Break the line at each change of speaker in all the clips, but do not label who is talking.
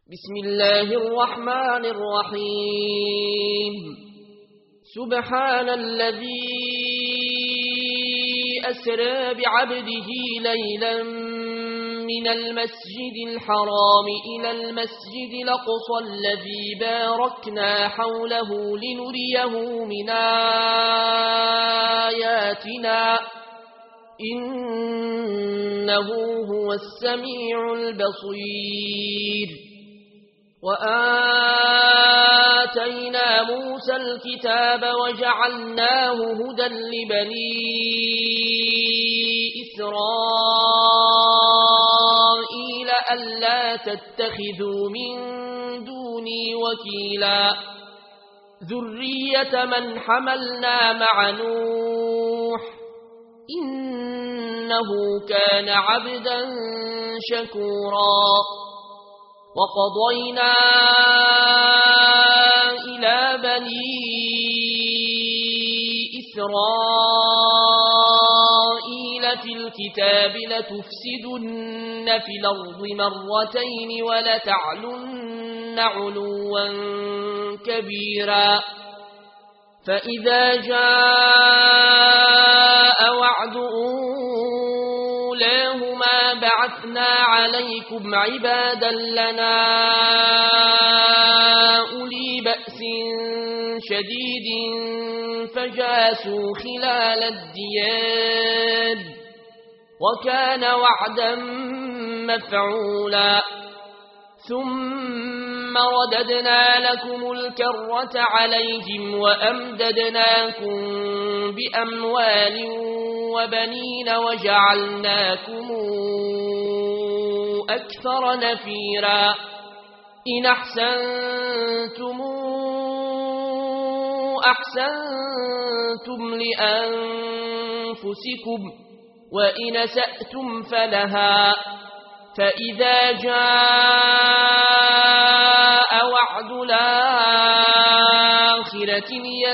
بسم الله الرحمن الرحيم سبحان الذي أسرى بعبده ليلا من المسجد الحرام إلى المسجد الأقصى الذي باركنا حوله لنريه من آياتنا إنه هو السميع البصير وآتينا موسى الكتاب وجعلناه هدى لبني إسرائيل ألا تتخذوا من دوني وكيلا ذرية من حملنا مع نوح إنه كان عبدا شكورا وقضينا إلى بني إسرائيل في الكتاب لتفسدن في الأرض مرتين ولتعلن علوا كبيرا فإذا جاء وعد أولاهما بعثنا عليكم عبادا لنا أولي بأس شديد فجاسوا خلال الديار وكان وعدا مفعولا ثم رددنا لكم الكرة عليهم وأمددناكم بأموال وبنين وجعلناكم أكثر نفيرا إن أحسنتم لأنفسكم وإن أسأتم فلها فإذا جاء وعد الآخرة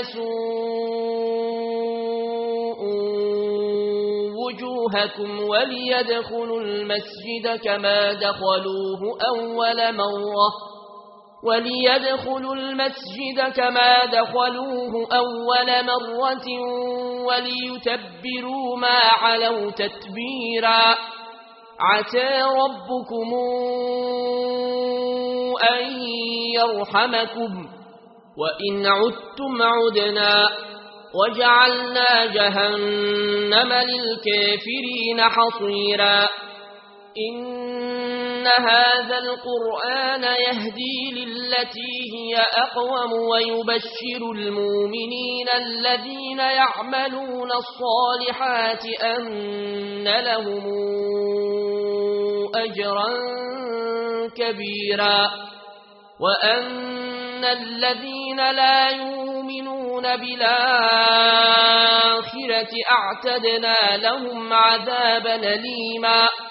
ليسوءوا وجوهكم وليدخلوا المسجد كما دخلوه أول مرة وليتبروا ما علوا تتبيرا عسى ربكم أن يرحمكم وإن عدتم عدنا وجعلنا جهنم للكافرين حصيرا إن هذا القرآن يهدي للتي هي أقوم ويبشر المؤمنين الذين يعملون الصالحات أن لهم أجرا كبيرا وأن الذين لا يؤمنون بالآخرة أعتدنا لهم عذابا أليما